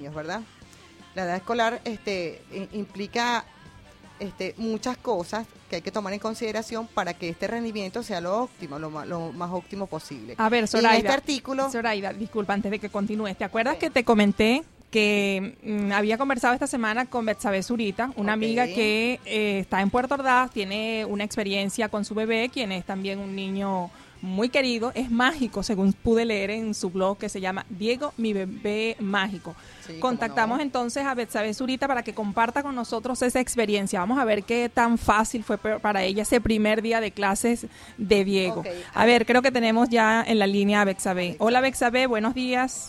niños, ¿verdad? La edad escolar implica muchas cosas que hay que tomar en consideración para que este rendimiento sea lo óptimo, lo más óptimo posible. A ver, Zoraida, en este artículo... Zoraida, disculpa, antes de que continúes, ¿te acuerdas que te comenté que había conversado esta semana con Betsabe Zurita, una amiga que está en Puerto Ordaz, tiene una experiencia con su bebé, quien es también un niño muy querido, es mágico, según pude leer en su blog, que se llama Diego, mi bebé mágico. Sí, contactamos entonces a Betsabe Zurita para que comparta con nosotros esa experiencia. Vamos a ver qué tan fácil fue para ella ese primer día de clases de Diego. A ver, creo que tenemos ya en la línea a Betsabe. Hola Betsabe, buenos días.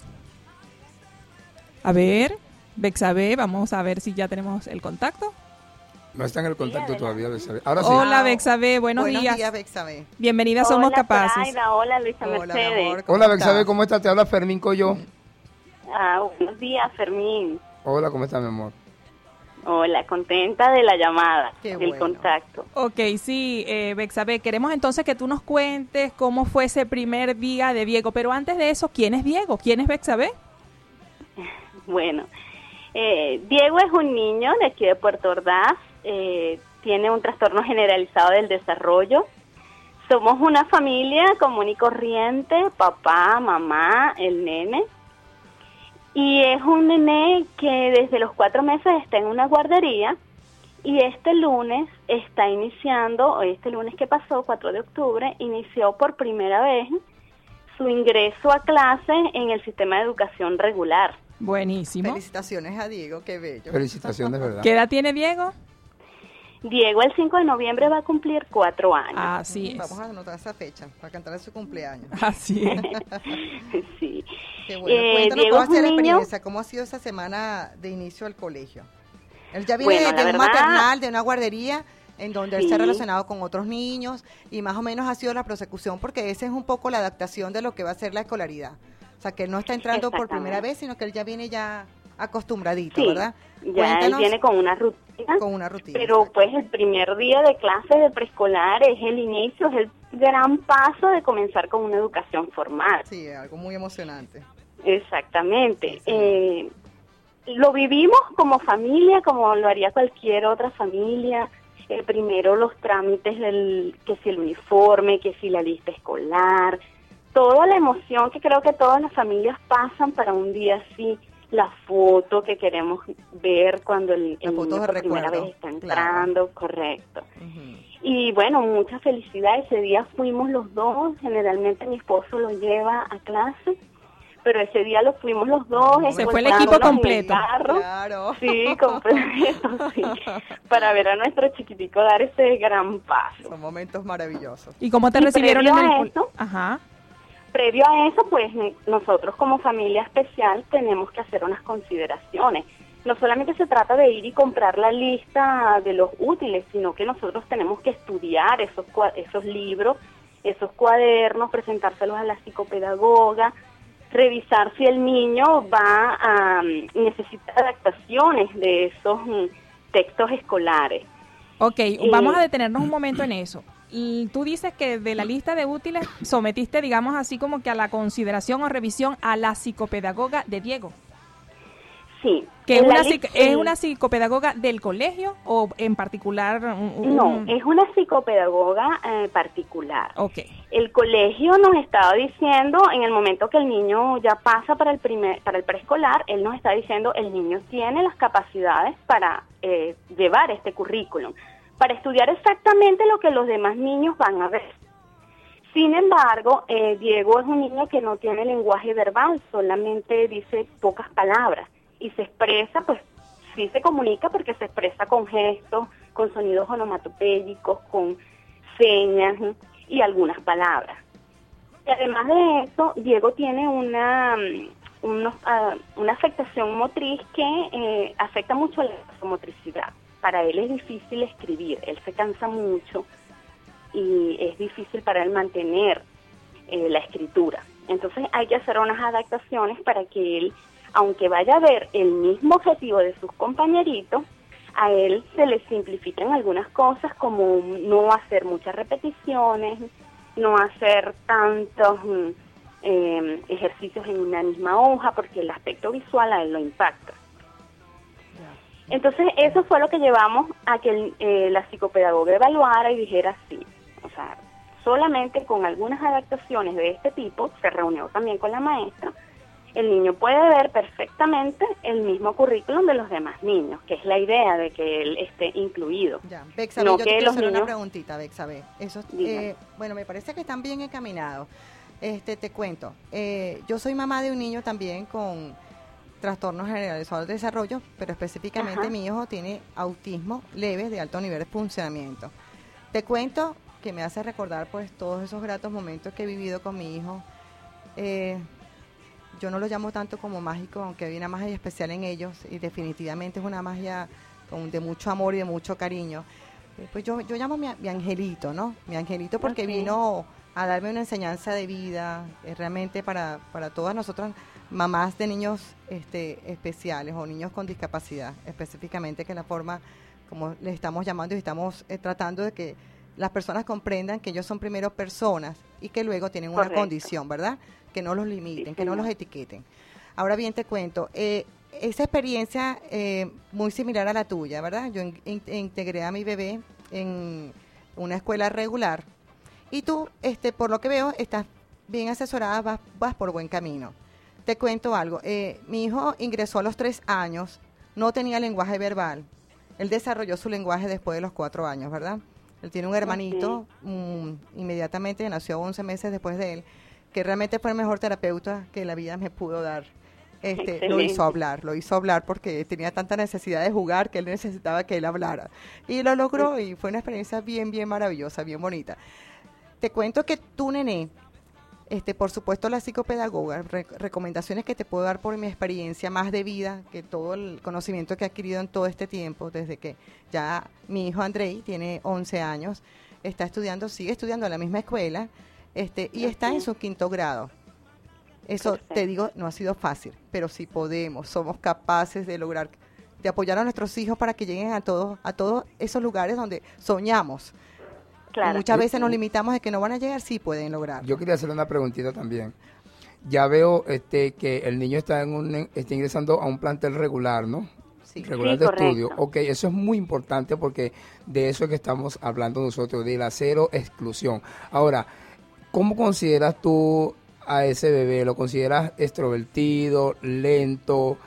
A ver, Betsabe, vamos a ver si ya tenemos el contacto. No está en el contacto todavía, Betsabe. Ahora sí. Hola, Betsabe, buenos días. Buenos días, Betsabe. Bienvenida a Somos Capaces. Zoraida, hola, Luisa Mercedes. Hola, Betsabe, ¿cómo estás? Te habla Fermín Coyo. Buenos días, Fermín. Hola, ¿cómo estás, mi amor? Hola, contenta de la llamada, del contacto. Ok, sí, Betsabe, queremos entonces que tú nos cuentes cómo fue ese primer día de Diego, pero antes de eso, ¿quién es Diego? ¿Quién es Betsabe? Bueno, Diego es un niño de aquí de Puerto Ordaz, tiene un trastorno generalizado del desarrollo. Somos una familia común y corriente, papá, mamá, el nene. Y es un nene que desde los 4 meses está en una guardería y este lunes está iniciando, este lunes que pasó, 4 de octubre, inició por primera vez su ingreso a clase en el sistema de educación regular. Buenísimo. Felicitaciones a Diego, qué bello. Felicitaciones, ¿verdad? ¿Qué edad tiene Diego? Diego el 5 de noviembre va a cumplir 4 años. Así es. Vamos a anotar esa fecha para cantar su cumpleaños. Así es. Sí. Qué bueno. Cuéntanos cómo ha sido la experiencia, cómo ha sido esa semana de inicio al colegio. Él ya viene de un maternal, de una guardería, en donde él se ha relacionado con otros niños y más o menos ha sido la prosecución, porque esa es un poco la adaptación de lo que va a ser la escolaridad. O sea, que él no está entrando por primera vez, sino que él ya viene ya acostumbradito, ¿verdad? Ya él viene con una rutina. Con una rutina. Pero pues el primer día de clases de preescolar es el inicio, es el gran paso de comenzar con una educación formal. Sí, algo muy emocionante. Exactamente. Sí. Lo vivimos como familia, como lo haría cualquier otra familia. Primero los trámites, que si el uniforme, que si la lista escolar, toda la emoción que creo que todas las familias pasan para un día así, la foto que queremos ver cuando el niño por primera vez está entrando, correcto. Y bueno, mucha felicidad, ese día fuimos los dos, generalmente mi esposo lo lleva a clase, pero ese día lo fuimos los dos. Se fue el equipo completo. Claro. Sí, completo, sí, para ver a nuestro chiquitico dar ese gran paso. Son momentos maravillosos. ¿Y cómo te recibieron en el eso? Ajá. Previo a eso, pues nosotros como familia especial tenemos que hacer unas consideraciones. No solamente se trata de ir y comprar la lista de los útiles, sino que nosotros tenemos que estudiar esos libros, esos cuadernos, presentárselos a la psicopedagoga, revisar si el niño va a necesitar adaptaciones de esos textos escolares. Ok, vamos a detenernos un momento en eso. Tú dices que de la lista de útiles sometiste, digamos así como que a la consideración o revisión a la psicopedagoga de Diego. Sí. ¿Que es una psicopedagoga del colegio o en particular? No, es una psicopedagoga particular. Okay. El colegio nos estaba diciendo, en el momento que el niño ya pasa para el preescolar, él nos está diciendo, el niño tiene las capacidades para llevar este currículum, para estudiar exactamente lo que los demás niños van a ver. Sin embargo, Diego es un niño que no tiene lenguaje verbal, solamente dice pocas palabras y se expresa, pues sí se comunica porque se expresa con gestos, con sonidos onomatopédicos, con señas y algunas palabras. Y además de eso, Diego tiene una afectación motriz que afecta mucho la motricidad. Para él es difícil escribir, él se cansa mucho y es difícil para él mantener la escritura. Entonces hay que hacer unas adaptaciones para que él, aunque vaya a ver el mismo objetivo de sus compañeritos, a él se le simplifican algunas cosas como no hacer muchas repeticiones, no hacer tantos ejercicios en una misma hoja, porque el aspecto visual a él lo impacta. Entonces eso fue lo que llevamos a que la psicopedagoga evaluara y dijera sí, o sea, solamente con algunas adaptaciones de este tipo, se reunió también con la maestra, el niño puede ver perfectamente el mismo currículum de los demás niños, que es la idea de que él esté incluido. Ya, Bexabe, yo te quiero hacer una preguntita, Bexabe. Eso, bueno, me parece que están bien encaminados. Te cuento, yo soy mamá de un niño también con trastornos generalizados del desarrollo, pero específicamente mi hijo tiene autismo leve de alto nivel de funcionamiento. Te cuento que me hace recordar pues todos esos gratos momentos que he vivido con mi hijo. Yo no lo llamo tanto como mágico, aunque hay una magia especial en ellos, y definitivamente es una magia de mucho amor y de mucho cariño. Pues yo llamo mi angelito, ¿no? Mi angelito porque vino a darme una enseñanza de vida, realmente para todas nosotras, mamás de niños especiales o niños con discapacidad, específicamente, que es la forma como les estamos llamando y estamos tratando de que las personas comprendan que ellos son primero personas y que luego tienen una condición, ¿verdad? Que no los limiten, que no los etiqueten. Ahora bien, te cuento, esa experiencia muy similar a la tuya, ¿verdad? Yo integré a mi bebé en una escuela regular y tú, por lo que veo, estás bien asesorada, vas por buen camino. Te cuento algo, mi hijo ingresó a los 3 años, no tenía lenguaje verbal, él desarrolló su lenguaje después de los 4 años, ¿verdad? Él tiene un hermanito, inmediatamente nació 11 meses después de él, que realmente fue el mejor terapeuta que la vida me pudo dar. Lo hizo hablar porque tenía tanta necesidad de jugar que él necesitaba que él hablara. Y lo logró y fue una experiencia bien, bien maravillosa, bien bonita. Te cuento que tu nené, por supuesto la psicopedagoga, recomendaciones que te puedo dar por mi experiencia más de vida, que todo el conocimiento que he adquirido en todo este tiempo, desde que ya mi hijo Andrei tiene 11 años, sigue estudiando en la misma escuela, y está en su 5º grado. Eso, perfecto. Te digo, no ha sido fácil, pero sí somos capaces de lograr, de apoyar a nuestros hijos para que lleguen a todos esos lugares donde soñamos. Claro. Muchas veces nos limitamos de que no van a llegar, sí pueden lograr. Yo quería hacerle una preguntita también. Ya veo que el niño está ingresando a un plantel regular, ¿no? Sí, regular de estudio. Ok, eso es muy importante porque de eso es que estamos hablando nosotros, de la cero exclusión. Ahora, ¿cómo consideras tú a ese bebé? ¿Lo consideras extrovertido, lento?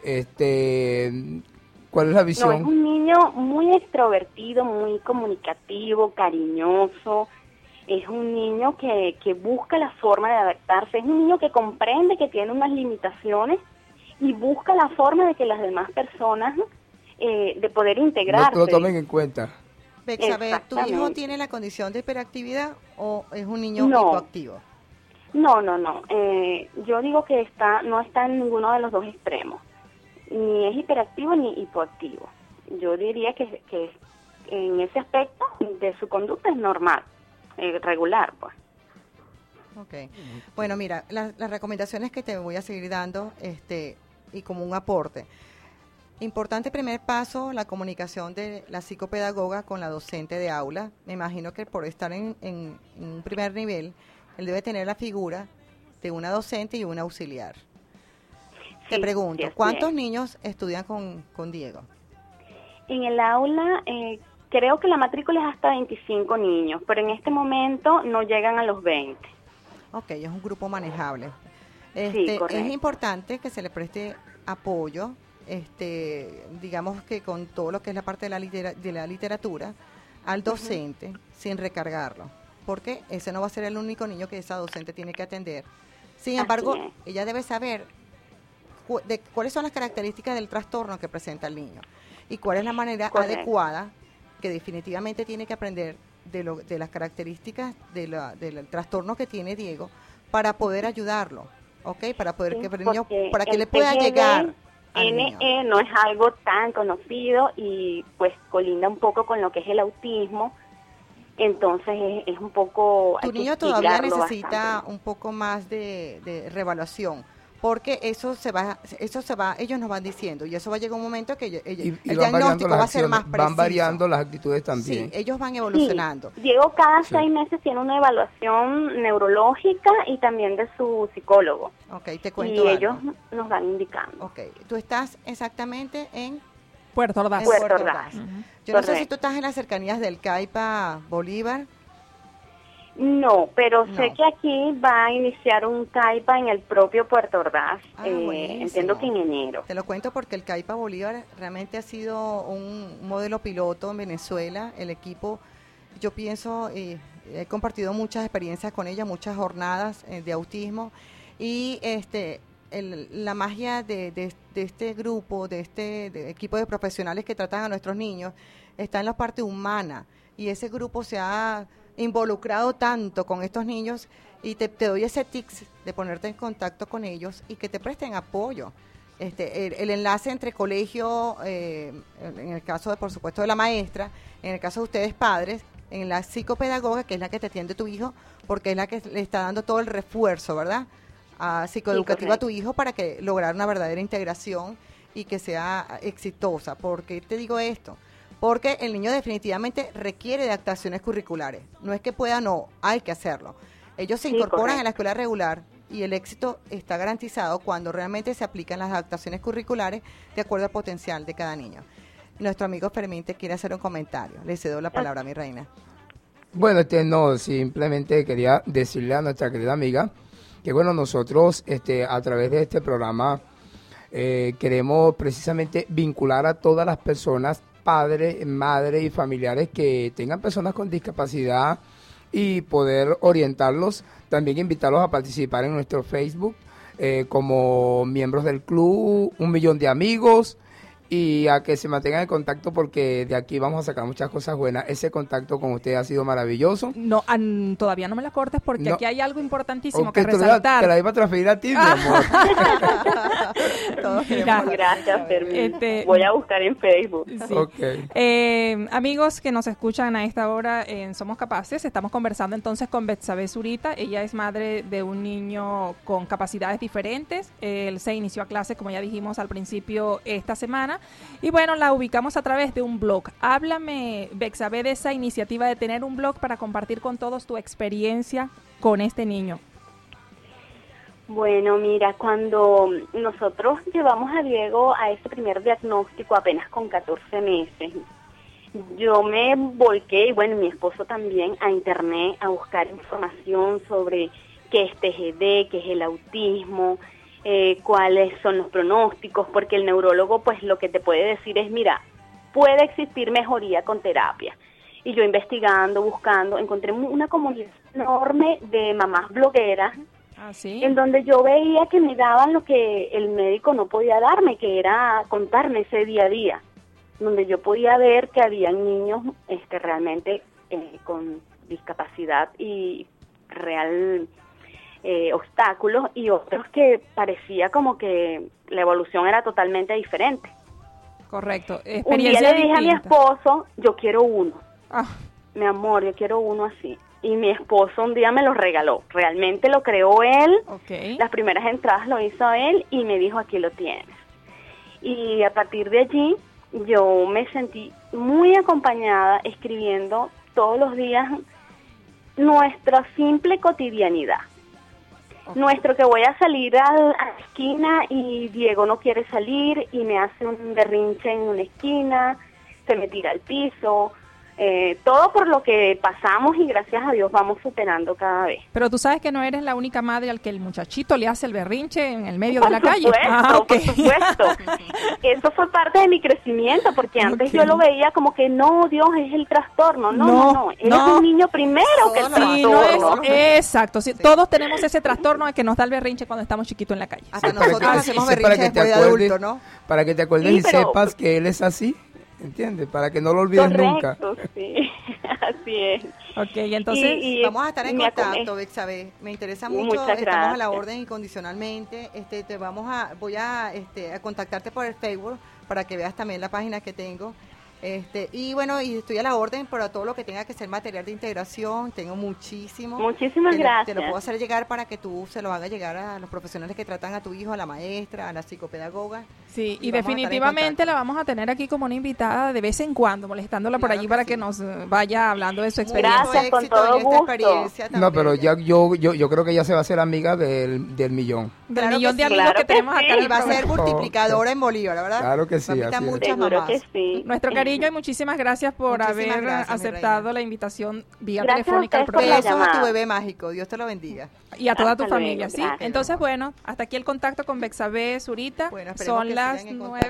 ¿Cuál es la visión? No, es un niño muy extrovertido, muy comunicativo, cariñoso. Es un niño que busca la forma de adaptarse. Es un niño que comprende que tiene unas limitaciones y busca la forma de que las demás personas de poder integrarse. No lo tomen en cuenta. Bexabe, ¿tu hijo tiene la condición de hiperactividad o es un niño hipoactivo? No. Yo digo que no está en ninguno de los dos extremos. Ni es hiperactivo ni hipoactivo. Yo diría que en ese aspecto de su conducta es normal, regular, pues. Ok. Bueno, mira, las recomendaciones que te voy a seguir dando, y como un aporte. Importante primer paso, la comunicación de la psicopedagoga con la docente de aula. Me imagino que por estar en un primer nivel, él debe tener la figura de una docente y una auxiliar. Te pregunto, ¿cuántos niños estudian con Diego? En el aula, creo que la matrícula es hasta 25 niños, pero en este momento no llegan a los 20. Ok, es un grupo manejable. Sí, correcto. Es importante que se le preste apoyo, digamos que con todo lo que es la parte de la literatura, al docente, sin recargarlo, porque ese no va a ser el único niño que esa docente tiene que atender. Sin embargo, ella debe saber cuáles son las características del trastorno que presenta el niño y cuál es la manera adecuada que definitivamente tiene que aprender de las características del trastorno que tiene Diego para poder ayudarlo, ¿ok? Para poder que el niño, para que le pueda llegar al niño. NE no es algo tan conocido y pues colinda un poco con lo que es el autismo, entonces es un poco... Tu niño todavía necesita un poco más de reevaluación, porque eso se va, ellos nos van diciendo, y eso va a llegar un momento que el diagnóstico va a ser más preciso. Van variando las actitudes también. Sí, ellos van evolucionando. Sí. Diego cada 6 meses tiene una evaluación neurológica y también de su psicólogo. Ok, te cuento y ellos nos van indicando. Ok, tú estás exactamente en Puerto Ordaz. Puerto Ordaz. Yo no sé si tú estás en las cercanías del CAIPA Bolívar. No, pero sé que aquí va a iniciar un CAIPA en el propio Puerto Ordaz, entiendo que en enero. Te lo cuento porque el CAIPA Bolívar realmente ha sido un modelo piloto en Venezuela. El equipo, yo pienso, he compartido muchas experiencias con ella, muchas jornadas de autismo, y la magia de este grupo, de este equipo de profesionales que tratan a nuestros niños, está en la parte humana, y ese grupo se ha involucrado tanto con estos niños, y te doy ese tips de ponerte en contacto con ellos y que te presten apoyo. El enlace entre colegio, en el caso por supuesto de la maestra, en el caso de ustedes padres, en la psicopedagoga, que es la que te atiende tu hijo, porque es la que le está dando todo el refuerzo, ¿verdad?, psicoeducativo a tu hijo para que lograr una verdadera integración y que sea exitosa. ¿Por qué te digo esto? Porque el niño definitivamente requiere de adaptaciones curriculares. No es que pueda, no, hay que hacerlo. Ellos se incorporan a la escuela regular y el éxito está garantizado cuando realmente se aplican las adaptaciones curriculares de acuerdo al potencial de cada niño. Nuestro amigo Fermín te quiere hacer un comentario. Le cedo la palabra a mi reina. Bueno, no, simplemente quería decirle a nuestra querida amiga que bueno, nosotros a través de este programa queremos precisamente vincular a todas las personas, padres, madres y familiares que tengan personas con discapacidad y poder orientarlos, también invitarlos a participar en nuestro Facebook como miembros del club, 1 millón de amigos, y a que se mantengan en contacto porque de aquí vamos a sacar muchas cosas buenas. Ese contacto con usted ha sido maravilloso. No, todavía no me la cortes porque aquí hay algo importantísimo que resaltar. Te la iba a transferir a ti, mi amor. Gracias, Fermín. Voy a buscar en Facebook. Sí. Okay. Amigos que nos escuchan a esta hora en Somos Capaces, estamos conversando entonces con Betsabe Zurita. Ella es madre de un niño con capacidades diferentes. Él se inició a clase, como ya dijimos al principio, esta semana. Y bueno, la ubicamos a través de un blog. Háblame, Betsabe, de esa iniciativa de tener un blog para compartir con todos tu experiencia con este niño. Bueno, mira, cuando nosotros llevamos a Diego a ese primer diagnóstico apenas con 14 meses, yo me volqué, y bueno, mi esposo también, a internet a buscar información sobre qué es TGD, qué es el autismo, cuáles son los pronósticos, porque el neurólogo pues lo que te puede decir es, mira, puede existir mejoría con terapia. Y yo investigando, buscando, encontré una comunidad enorme de mamás blogueras, ¿sí? En donde yo veía que me daban lo que el médico no podía darme, que era contarme ese día a día, donde yo podía ver que había niños realmente con discapacidad y real obstáculos, y otros que parecía como que la evolución era totalmente diferente. Correcto. Un día le dije a mi esposo, yo quiero uno. Mi amor, yo quiero uno así. Y mi esposo un día me lo regaló. Realmente lo creó él. Okay. Las primeras entradas lo hizo él y me dijo, aquí lo tienes. Y a partir de allí yo me sentí muy acompañada escribiendo todos los días nuestra simple cotidianidad. Okay. Nuestro que voy a salir a la esquina y Diego no quiere salir y me hace un berrinche en una esquina, se me tira al piso, todo por lo que pasamos y gracias a Dios vamos superando cada vez. Pero tú sabes que no eres la única madre al que el muchachito le hace el berrinche en el medio de la calle. Okay. Por supuesto. Eso fue parte de mi crecimiento, porque antes yo lo veía como que no, Dios, es el trastorno. No. Él es un niño primero que el trastorno. Exacto. Sí, todos tenemos ese trastorno de que nos da el berrinche cuando estamos chiquitos en la calle. Hasta nosotros hacemos berrinche después de adulto, ¿no? Para que te acuerdes y sepas que él es así. ¿Entiendes? Para que no lo olvides nunca. Sí, así es. Ok, entonces vamos a estar en contacto, Betsabe. Me interesa mucho, estamos a la orden incondicionalmente. Voy a contactarte por el Facebook para que veas también la página que tengo. Y bueno, y estoy a la orden para todo lo que tenga que ser material de integración. Tengo muchísimo. Muchísimas gracias. Te lo puedo hacer llegar para que tú se lo hagas llegar a los profesionales que tratan a tu hijo, a la maestra, a la psicopedagoga. Sí, y definitivamente la vamos a tener aquí como una invitada de vez en cuando, molestándola por allí para que nos vaya hablando de su experiencia. Gracias, con todo gusto. No, pero ya yo creo que ya se va a hacer amiga del millón. Del millón de amigos que tenemos acá. Y va a ser multiplicadora en Bolívar, ¿verdad? Claro que sí. Seguro que sí. Nuestro cariño y muchísimas gracias por haber aceptado la invitación vía telefónica al programa. Besos a tu bebé mágico, Dios te lo bendiga. Y a toda tu familia, ¿sí? Entonces, bueno, hasta aquí el contacto con Bexabé Zurita. Bueno, son las 9.